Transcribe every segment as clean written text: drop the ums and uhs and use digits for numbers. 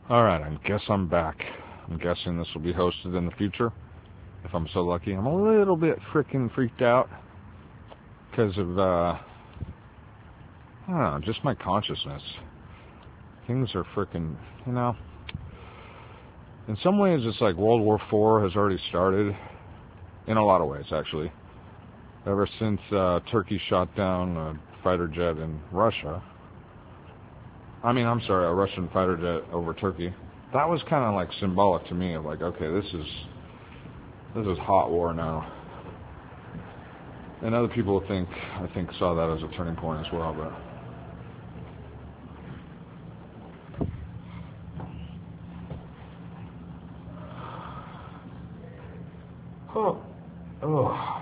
Alright, I guess I'm back. I'm guessing this will be hosted in the future, if I'm so lucky. I'm a little bit freaking freaked out because of, I don't know, just my consciousness. Things are freaking, in some ways it's like World War IV has already started. In a lot of ways, actually. Ever since Turkey shot down a fighter jet in Russia. A Russian fighter jet over Turkey. That was kind of like symbolic to me of like, okay, this is hot war now. And other people I think saw that as a turning point as well, but oh.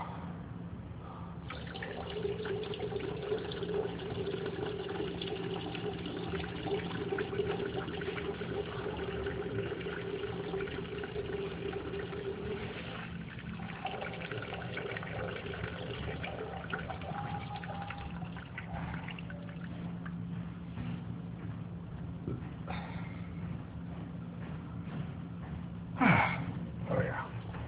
Oh yeah.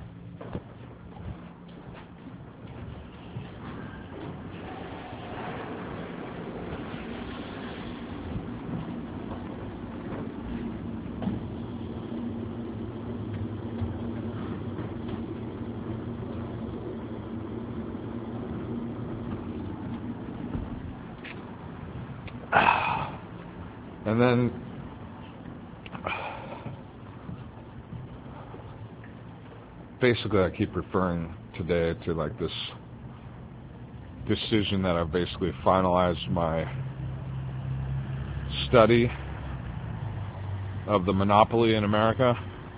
And then basically I keep referring today to like this decision that I've basically finalized my study of the monopoly in America.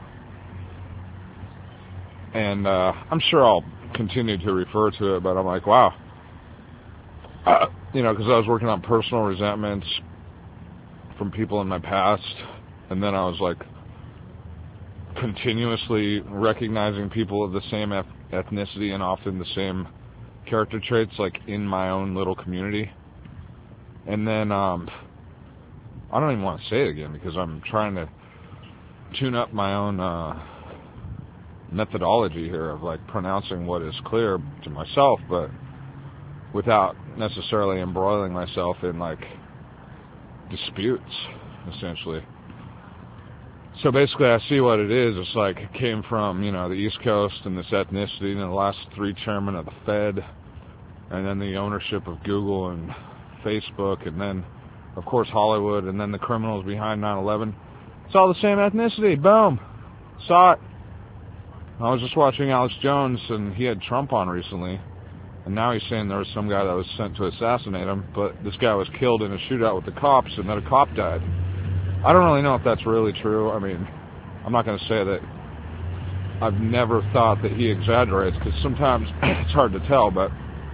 And I'm sure I'll continue to refer to it, but I'm like, wow. Because I was working on personal resentments from people in my past, and then I was like continuously recognizing people of the same ethnicity and often the same character traits, like in my own little community. And then I don't even want to say it again because I'm trying to tune up my own methodology here of like pronouncing what is clear to myself, but without necessarily embroiling myself in like disputes, essentially. So basically I see what it is. It's like it came from, the East Coast and this ethnicity and the last 3 chairmen of the Fed, and then the ownership of Google and Facebook, and then of course Hollywood, and then the criminals behind 9/11. It's all the same ethnicity. Boom. Saw it. I was just watching Alex Jones, and he had Trump on recently, and now he's saying there was some guy that was sent to assassinate him, but this guy was killed in a shootout with the cops, and then a cop died. I don't really know if that's really true. I mean, I'm not going to say that I've never thought that he exaggerates, because sometimes it's hard to tell, but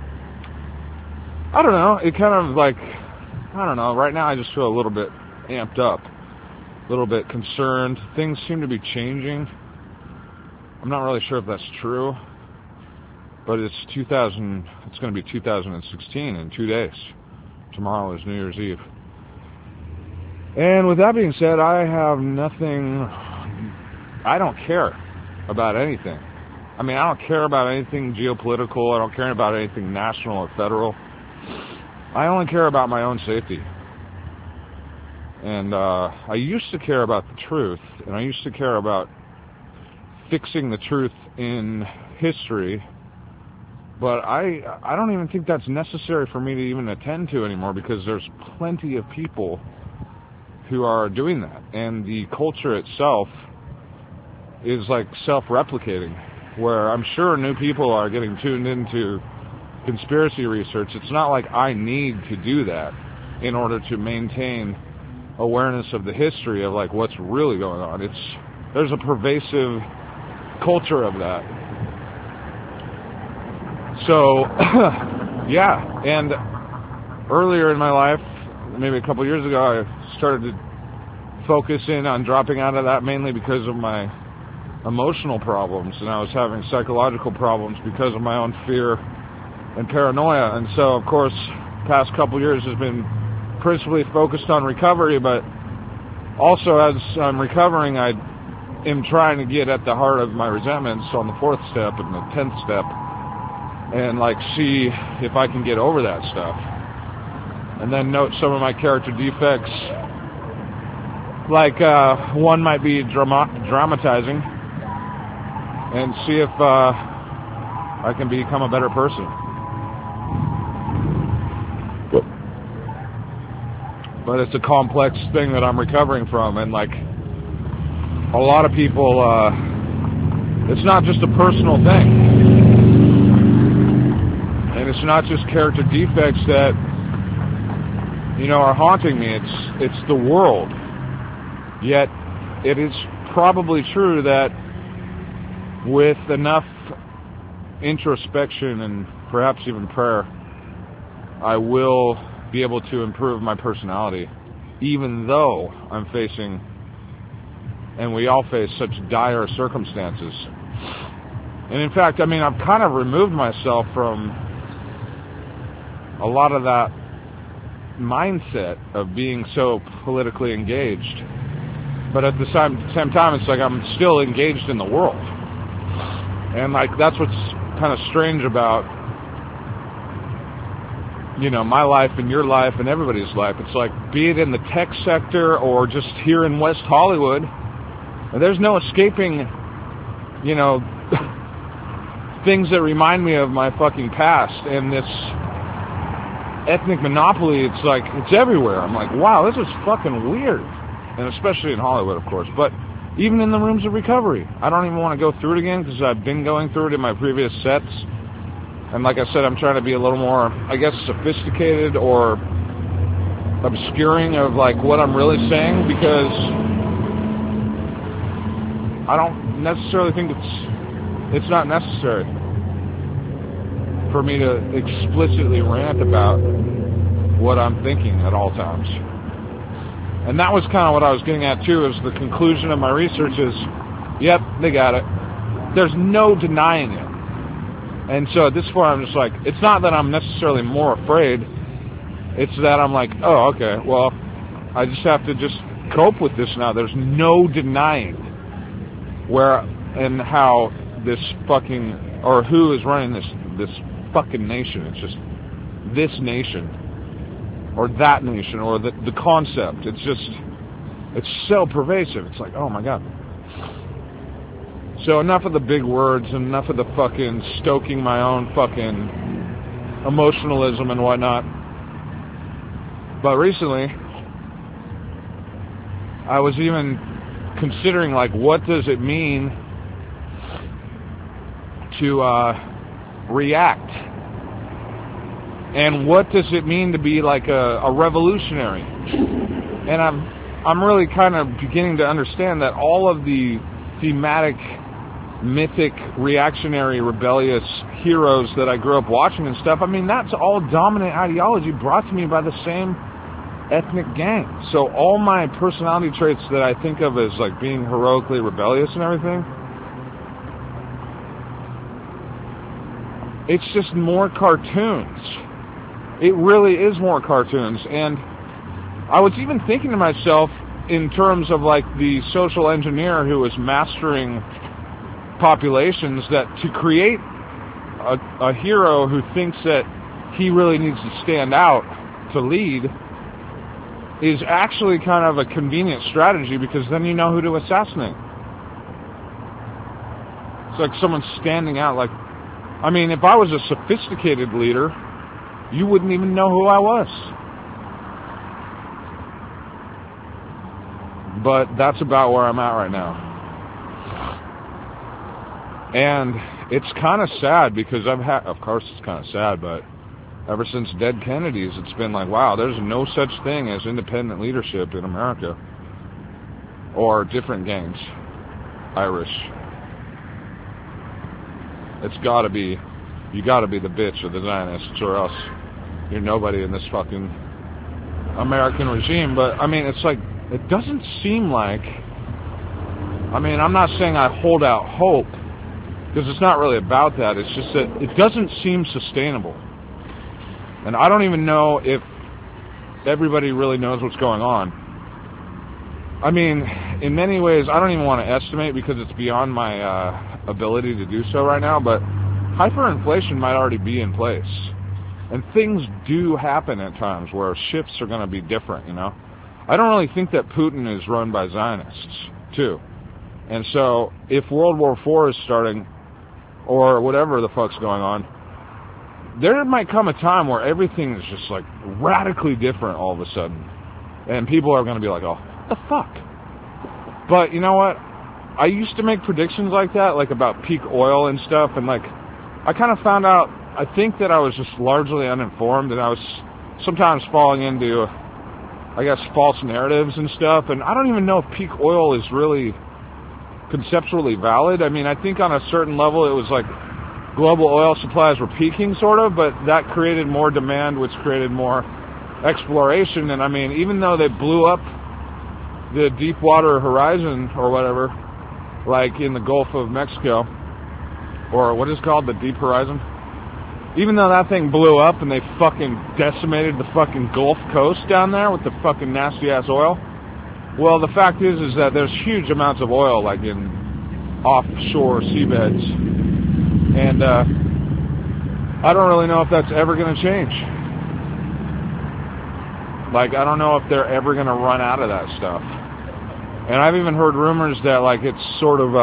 I don't know. It kind of like, I don't know. Right now I just feel a little bit amped up, a little bit concerned. Things seem to be changing. I'm not really sure if that's true, but it's going to be 2016 in 2 days. Tomorrow is New Year's Eve. And with that being said, I don't care about anything. I mean, I don't care about anything geopolitical. I don't care about anything national or federal. I only care about my own safety. And I used to care about the truth, and I used to care about fixing the truth in history, but I don't even think that's necessary for me to even attend to anymore, because there's plenty of people who are doing that, and the culture itself is like self-replicating, where I'm sure new people are getting tuned into conspiracy research. It's not like I need to do that in order to maintain awareness of the history of like what's really going on. There's a pervasive culture of that. So yeah, and earlier in my life, maybe a couple years ago, I started to focus in on dropping out of that, mainly because of my emotional problems, and I was having psychological problems because of my own fear and paranoia. And so of course past couple years has been principally focused on recovery, but Also, as I'm recovering, I am trying to get at the heart of my resentments on the 4th step and the 10th step, and like see if I can get over that stuff. And then note some of my character defects, like one might be dramatizing, and see if I can become a better person. But it's a complex thing that I'm recovering from, and like a lot of people, it's not just a personal thing, and it's not just character defects that, you know, are haunting me. It's the world. Yet it is probably true that with enough introspection and perhaps even prayer, I will be able to improve my personality, even though I'm facing, and we all face, such dire circumstances. And in fact, I mean, I've kind of removed myself from a lot of that mindset of being so politically engaged. But at the same time, it's like I'm still engaged in the world. And like, that's what's kind of strange about, you know, my life and your life and everybody's life. It's like, be it in the tech sector or just here in West Hollywood, there's no escaping, you know, things that remind me of my fucking past. And this ethnic monopoly, it's like, it's everywhere. I'm like, wow, this is fucking weird. And especially in Hollywood, of course. But even in the rooms of recovery, I don't even want to go through it again because I've been going through it in my previous sets. And like I said, I'm trying to be a little more, I guess, sophisticated or obscuring of like what I'm really saying, because I don't necessarily think it's not necessary for me to explicitly rant about what I'm thinking at all times. And that was kind of what I was getting at too, is the conclusion of my research is, yep, they got it. There's no denying it. And so at this point I'm just like, it's not that I'm necessarily more afraid, it's that I'm like, oh, okay, well, I just have to just cope with this now. There's no denying where and how this fucking, or who is running this fucking nation. It's just this nation, or that nation, or the concept. It's so pervasive. It's like, oh my God. So enough of the big words, and enough of the fucking stoking my own fucking emotionalism and whatnot. But recently, I was even considering, like, what does it mean to react? And what does it mean to be like a revolutionary? And I'm really kind of beginning to understand that all of the thematic, mythic, reactionary, rebellious heroes that I grew up watching and stuff, I mean, that's all dominant ideology brought to me by the same ethnic gang. So all my personality traits that I think of as like being heroically rebellious and everything, it's just more cartoons. It really is more cartoons. And I was even thinking to myself in terms of like the social engineer who was mastering populations, that to create a hero who thinks that he really needs to stand out to lead is actually kind of a convenient strategy, because then you know who to assassinate. It's like someone standing out. Like, I mean, if I was a sophisticated leader, you wouldn't even know who I was. But that's about where I'm at right now. And it's kind of sad, because of course it's kind of sad, but ever since Dead Kennedys, it's been like, wow, there's no such thing as independent leadership in America. Or different gangs. Irish. You gotta be the bitch or the Zionists, or else you're nobody in this fucking American regime. But, I mean, it's like, it doesn't seem like, I mean, I'm not saying I hold out hope, because it's not really about that. It's just that it doesn't seem sustainable. And I don't even know if everybody really knows what's going on. I mean, in many ways, I don't even want to estimate because it's beyond my ability to do so right now, but hyperinflation might already be in place. And things do happen at times where shifts are going to be different, you know. I don't really think that Putin is run by Zionists, too. And so, if World War IV is starting, or whatever the fuck's going on, there might come a time where everything is just, like, radically different all of a sudden. And people are going to be like, oh, what the fuck? But, you know what? I used to make predictions like that, like about peak oil and stuff, and, like, I kind of found out, I think that I was just largely uninformed, and I was sometimes falling into, I guess, false narratives and stuff, and I don't even know if peak oil is really conceptually valid. I mean, I think on a certain level it was like global oil supplies were peaking, sort of, but that created more demand, which created more exploration. And I mean, even though they blew up the Deepwater Horizon or whatever, like in the Gulf of Mexico, or what is it called, the Deep Horizon, even though that thing blew up and they fucking decimated the fucking Gulf Coast down there with the fucking nasty ass oil, well, the fact is that there's huge amounts of oil, like in offshore seabeds, and I don't really know if that's ever going to change. Like, I don't know if they're ever going to run out of that stuff. And I've even heard rumors that, like, it's sort of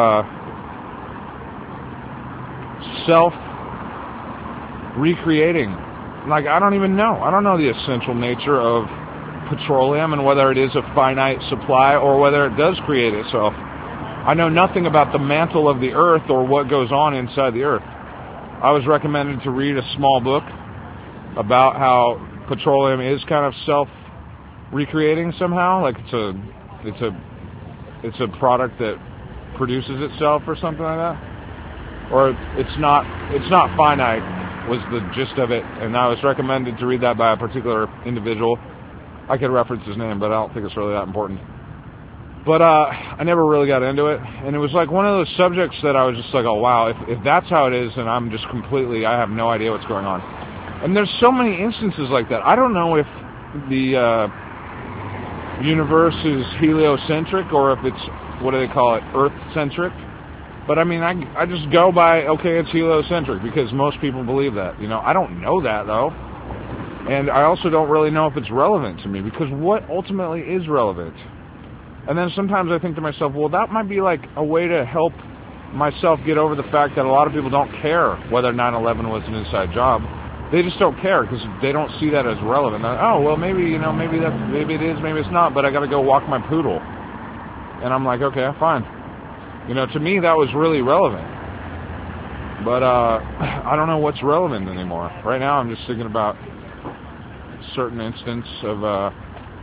self-recreating. Like, I don't even know. I don't know the essential nature of petroleum and whether it is a finite supply or whether it does create itself. I know nothing about the mantle of the earth or what goes on inside the earth. I was recommended to read a small book about how petroleum is kind of self-recreating somehow, like it's a product that produces itself or something like that, or it's not finite was the gist of it. And I was recommended to read that by a particular individual. I could reference his name, but I don't think it's really that important. But I never really got into it, and it was like one of those subjects that I was just like, oh wow, if that's how it is, then I'm just completely, I have no idea what's going on. And there's so many instances like that. I don't know if the universe is heliocentric or if it's, what do they call it, Earth-centric. But I mean, I just go by, okay, it's heliocentric because most people believe that. You know, I don't know that though. And I also don't really know if it's relevant to me, because what ultimately is relevant? And then sometimes I think to myself, well, that might be like a way to help myself get over the fact that a lot of people don't care whether 9/11 was an inside job. They just don't care because they don't see that as relevant. Oh, well, maybe it is, maybe it's not, but I got to go walk my poodle. And I'm like, okay, fine. You know, to me, that was really relevant. But I don't know what's relevant anymore. Right now, I'm just thinking about a certain instance of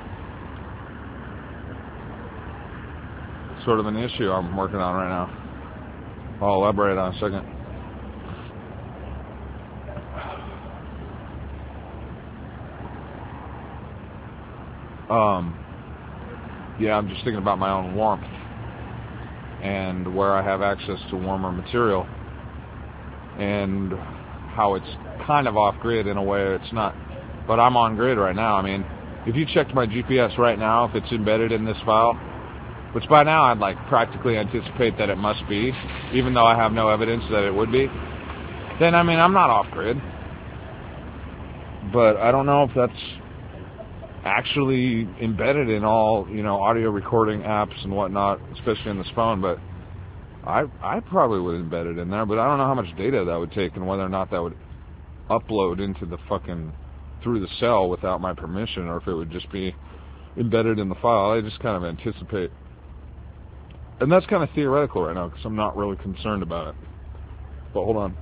sort of an issue I'm working on right now. I'll elaborate on in a second. Yeah, I'm just thinking about my own warmth and where I have access to warmer material and how it's kind of off-grid in a way it's not. But I'm on-grid right now. I mean, if you checked my GPS right now, if it's embedded in this file, which by now I'd like practically anticipate that it must be, even though I have no evidence that it would be, then I mean, I'm not off-grid. But I don't know if that's actually embedded in all, you know, audio recording apps and whatnot, especially in this phone, but I probably would embed it in there, but I don't know how much data that would take and whether or not that would upload into the fucking, through the cell without my permission, or if it would just be embedded in the file. I just kind of anticipate. And that's kind of theoretical right now because I'm not really concerned about it. But hold on.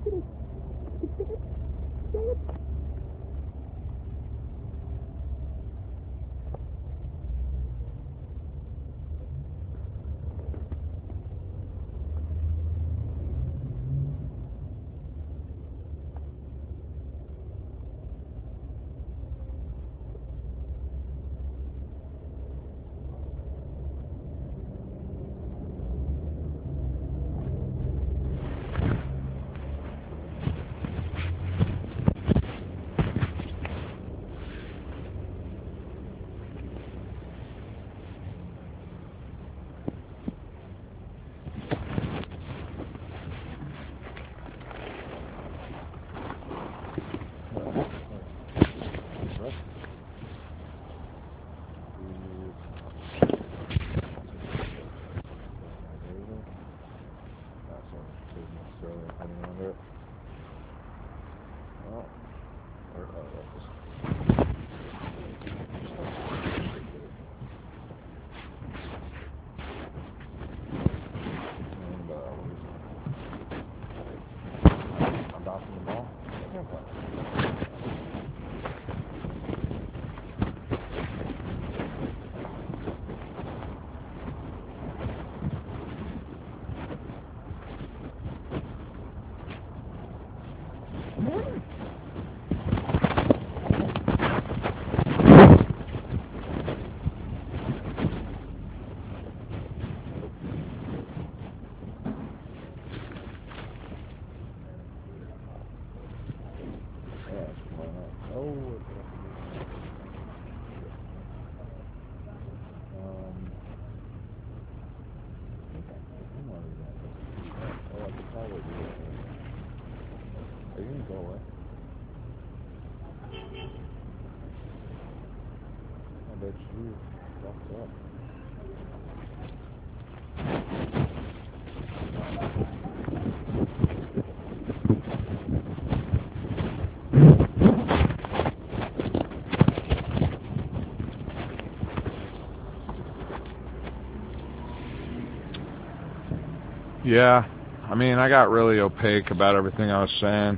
Yeah, I mean, I got really opaque about everything I was saying.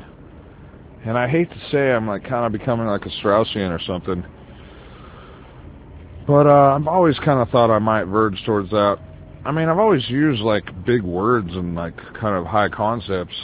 And I hate to say I'm like kind of becoming like a Straussian or something. But I've always kind of thought I might verge towards that. I mean, I've always used like big words and like kind of high concepts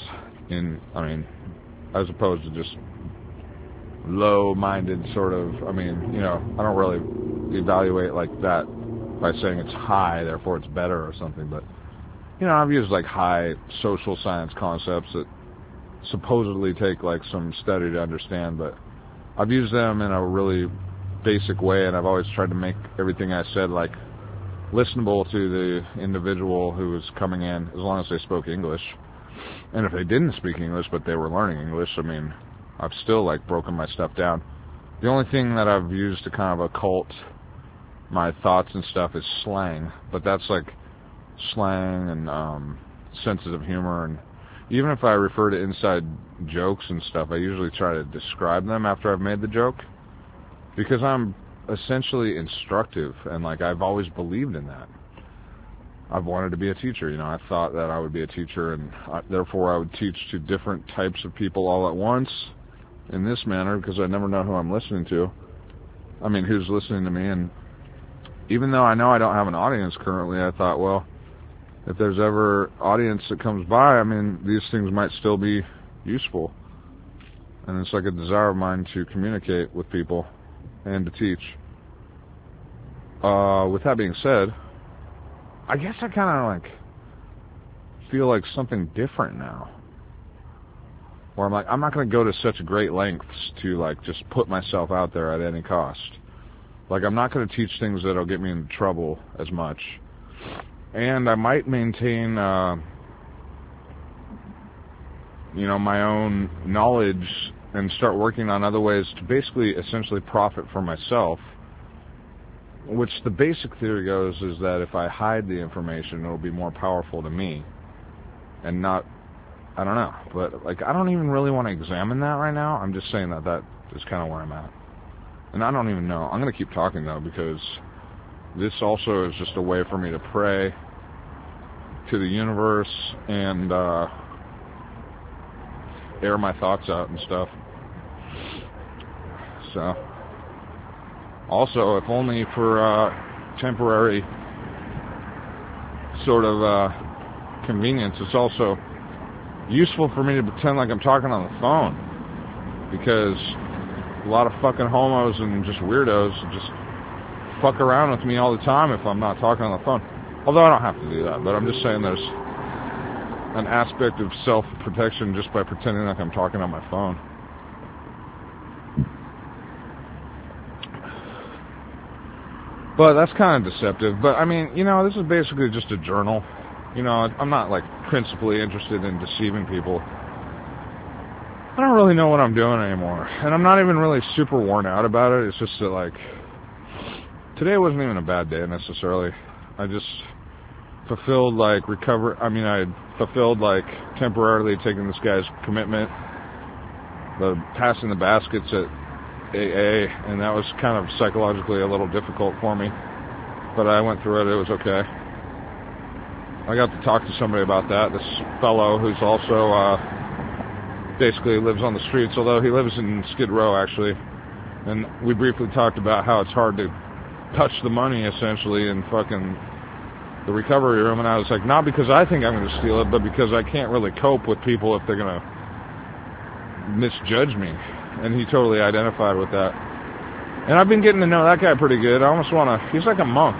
as opposed to just low-minded sort of, I don't really evaluate like that by saying it's high, therefore it's better or something, but I've used like high social science concepts that supposedly take like some study to understand, but I've used them in a really basic way, and I've always tried to make everything I said like listenable to the individual who was coming in, as long as they spoke English. And if they didn't speak English but they were learning English, I've still like broken my stuff down. The only thing that I've used to kind of occult my thoughts and stuff is slang, but that's like slang and senses of humor, and even if I refer to inside jokes and stuff, I usually try to describe them after I've made the joke, because I'm essentially instructive, and like I've always believed in that. I've wanted to be a teacher, I thought that I would be a teacher, and therefore I would teach to different types of people all at once in this manner, because I never know who I'm listening to. Who's listening to me, and even though I know I don't have an audience currently, I thought, well, if there's ever audience that comes by, these things might still be useful. And it's like a desire of mine to communicate with people and to teach. With that being said, I guess I kind of like feel like something different now. Where I'm like, I'm not going to go to such great lengths to like just put myself out there at any cost. Like, I'm not going to teach things that'll get me into trouble as much. And I might maintain, my own knowledge and start working on other ways to basically, essentially profit for myself. Which the basic theory goes is that if I hide the information, it'll be more powerful to me. And not, I don't know. But, like, I don't even really want to examine that right now. I'm just saying that is kind of where I'm at. And I don't even know. I'm going to keep talking, though, because this also is just a way for me to pray to the universe and air my thoughts out and stuff. So, also, if only for temporary sort of convenience, it's also useful for me to pretend like I'm talking on the phone, because a lot of fucking homos and just weirdos just fuck around with me all the time if I'm not talking on the phone. Although I don't have to do that, but I'm just saying there's an aspect of self-protection just by pretending like I'm talking on my phone. But that's kind of deceptive. But I mean, you know, this is basically just a journal. You know, I'm not like principally interested in deceiving people. I don't really know what I'm doing anymore. And I'm not even really super worn out about it. It's just that, like, today wasn't even a bad day necessarily. I just fulfilled, like, I fulfilled, like, temporarily taking this guy's commitment, passing the baskets at AA, and that was kind of psychologically a little difficult for me. But I went through it. It was okay. I got to talk to somebody about that. This fellow who's also basically lives on the streets, although he lives in Skid Row, actually. And we briefly talked about how it's hard to touch the money, essentially, in fucking the recovery room. And I was like, not because I think I'm going to steal it, but because I can't really cope with people if they're going to misjudge me. And he totally identified with that. And I've been getting to know that guy pretty good. I almost want to... He's like a monk.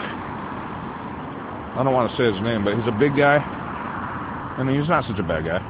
I don't want to say his name, but he's a big guy. I mean, he's not such a bad guy.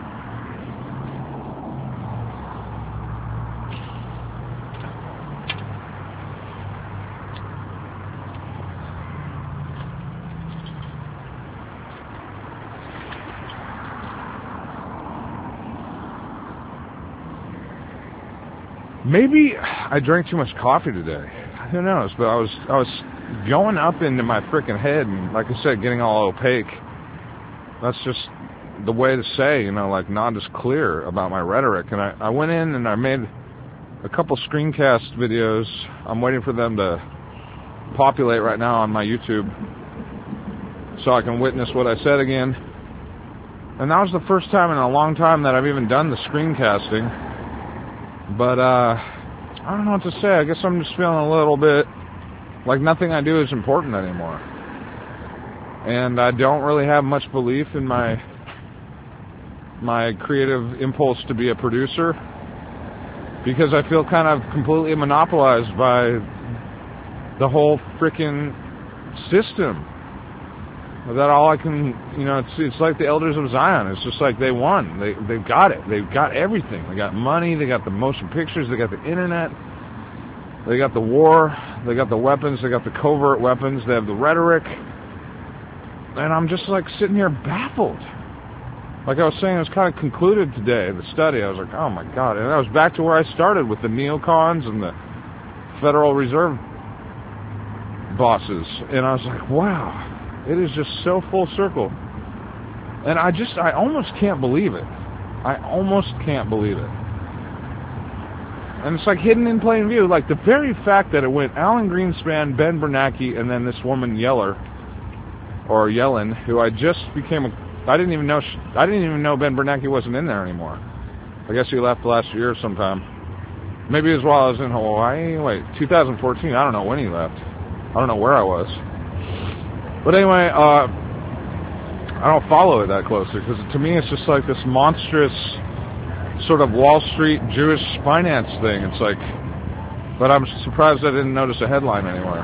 Maybe I drank too much coffee today. Who knows? But I was going up into my freaking head, and like I said, getting all opaque. That's just the way to say, you know, like not as clear about my rhetoric. And I went in and I made a couple screencast videos. I'm waiting for them to populate right now on my YouTube so I can witness what I said again. And that was the first time in a long time that I've even done the screencasting. But I don't know what to say. I guess I'm just feeling a little bit like nothing I do is important anymore. And I don't really have much belief in my creative impulse to be a producer, because I feel kind of completely monopolized by the whole freaking system. That all I can, you know, it's like the Elders of Zion. It's just like they won. They've got it. They've got everything. They got money. They got the motion pictures. They got the internet. They got the war. They got the weapons. They got the covert weapons. They have the rhetoric. And I'm just like sitting here baffled. Like I was saying, it was kind of concluded today, the study. I was like, oh my God. And I was back to where I started with the neocons and the Federal Reserve bosses. And I was like, wow. It is just so full circle. And I almost can't believe it. I almost can't believe it. And it's like hidden in plain view. Like the very fact that it went Alan Greenspan, Ben Bernanke, and then this woman Yellen, who I didn't even know Ben Bernanke wasn't in there anymore. I guess he left last year sometime. Maybe it was while I was in Hawaii. Wait, 2014. I don't know when he left. I don't know where I was. But anyway, I don't follow it that closely, because to me it's just like this monstrous sort of Wall Street Jewish finance thing. It's like, but I'm surprised I didn't notice a headline anywhere.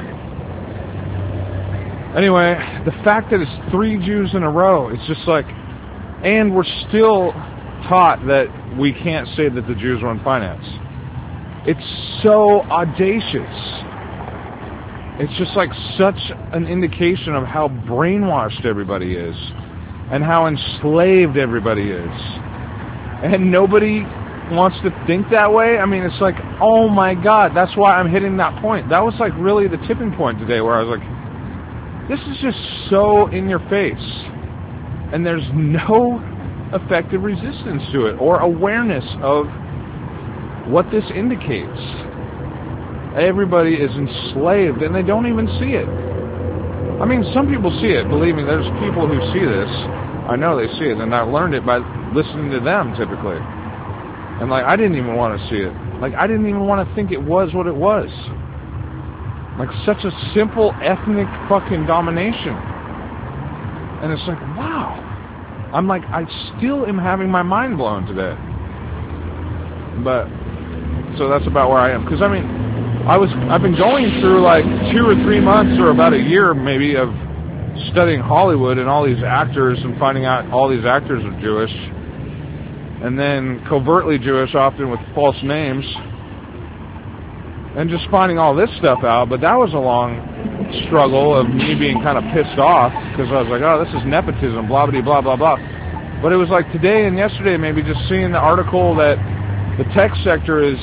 Anyway, the fact that it's 3 Jews in a row, it's just like, and we're still taught that we can't say that the Jews run finance. It's so audacious. It's just like such an indication of how brainwashed everybody is and how enslaved everybody is. And nobody wants to think that way. I mean, it's like, oh my God, that's why I'm hitting that point. That was like really the tipping point today, where I was like, this is just so in your face. And there's no effective resistance to it or awareness of what this indicates. Everybody is enslaved, and they don't even see it. I mean, some people see it. Believe me, there's people who see this. I know they see it, and I've learned it by listening to them, typically. And, like, I didn't even want to see it. Like, I didn't even want to think it was what it was. Like, such a simple ethnic fucking domination. And it's like, wow. I'm like, I still am having my mind blown today. But, so that's about where I am. Because, I mean, I've been going through, like, 2 or 3 months or about a year, maybe, of studying Hollywood and all these actors and finding out all these actors are Jewish. And then covertly Jewish, often with false names, and just finding all this stuff out. But that was a long struggle of me being kind of pissed off, because I was like, oh, this is nepotism, blah, blah, blah, blah, blah. But it was like today and yesterday, maybe just seeing the article that the tech sector is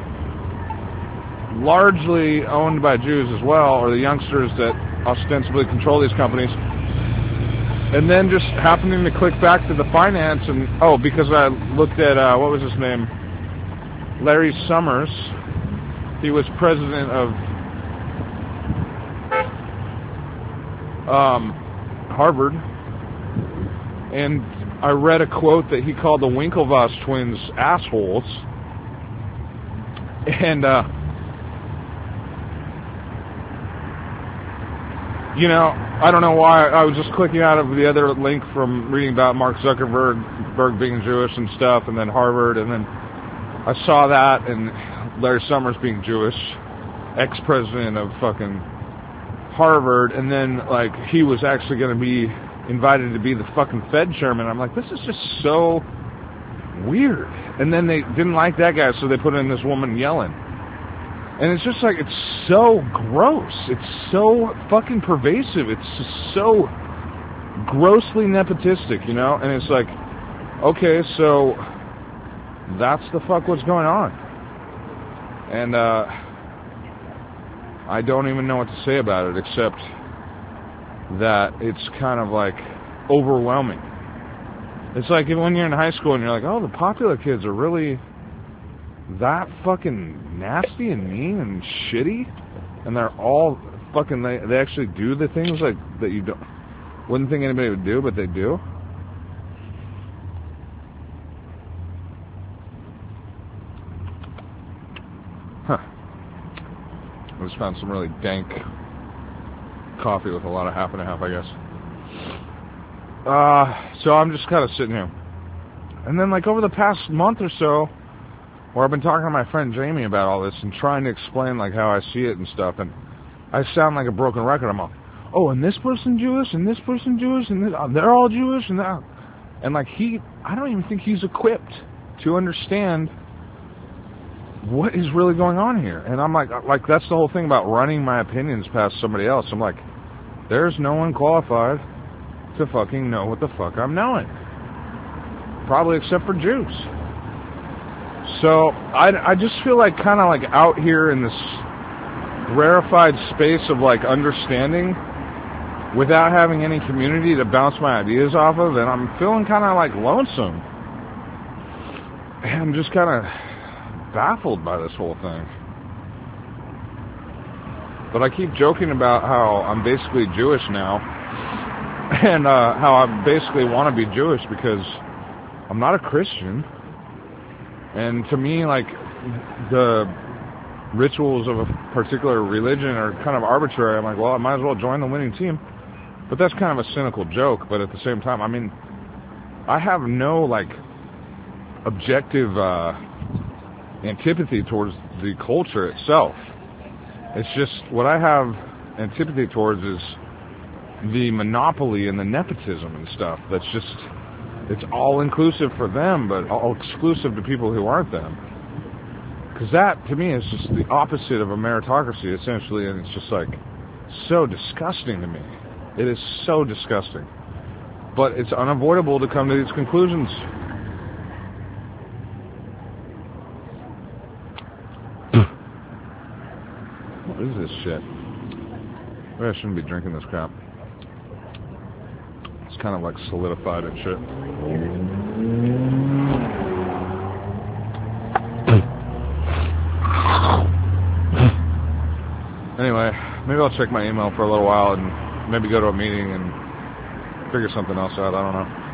largely owned by Jews as well, or the youngsters that ostensibly control these companies. And then just happening to click back to the finance, and because I looked at what was his name, Larry Summers. He was president of Harvard, and I read a quote that he called the Winklevoss twins assholes, and you know, I don't know why. I was just clicking out of the other link from reading about Mark Zuckerberg being Jewish and stuff, and then Harvard, and then I saw that, and Larry Summers being Jewish, ex-president of fucking Harvard, and then, like, he was actually going to be invited to be the fucking Fed chairman. I'm like, this is just so weird. And then they didn't like that guy, so they put in this woman yelling. And it's just like, it's so gross. It's so fucking pervasive. It's just so grossly nepotistic, you know? And it's like, okay, so that's the fuck what's going on. And I don't even know what to say about it, except that it's kind of like overwhelming. It's like when you're in high school and you're like, oh, the popular kids are really that fucking nasty and mean and shitty, and they're all fucking, they actually do the things like that you wouldn't think anybody would do, but they do. I just found some really dank coffee with a lot of half and a half, I guess. So I'm just kind of sitting here. And then, like, over the past month or so, where I've been talking to my friend Jamie about all this and trying to explain, like, how I see it and stuff, and I sound like a broken record. I'm all, oh, and this person Jewish, and this person Jewish, and this, they're all Jewish, and that. And, like, I don't even think he's equipped to understand what is really going on here. And I'm like, that's the whole thing about running my opinions past somebody else. I'm like, there's no one qualified to fucking know what the fuck I'm knowing. Probably except for Jews. So I just feel like kind of like out here in this rarefied space of like understanding without having any community to bounce my ideas off of, and I'm feeling kind of like lonesome. And I'm just kind of baffled by this whole thing. But I keep joking about how I'm basically Jewish now, and how I basically want to be Jewish because I'm not a Christian. And to me, like, the rituals of a particular religion are kind of arbitrary. I'm like, well, I might as well join the winning team. But that's kind of a cynical joke. But at the same time, I mean, I have no, like, objective antipathy towards the culture itself. It's just what I have antipathy towards is the monopoly and the nepotism and stuff. That's just, it's all inclusive for them, but all exclusive to people who aren't them. Because that, to me, is just the opposite of a meritocracy, essentially, and it's just like so disgusting to me. It is so disgusting. But it's unavoidable to come to these conclusions. What is this shit? Maybe I shouldn't be drinking this crap. It's kind of like solidified and shit. Anyway, maybe I'll check my email for a little while and maybe go to a meeting and figure something else out. I don't know.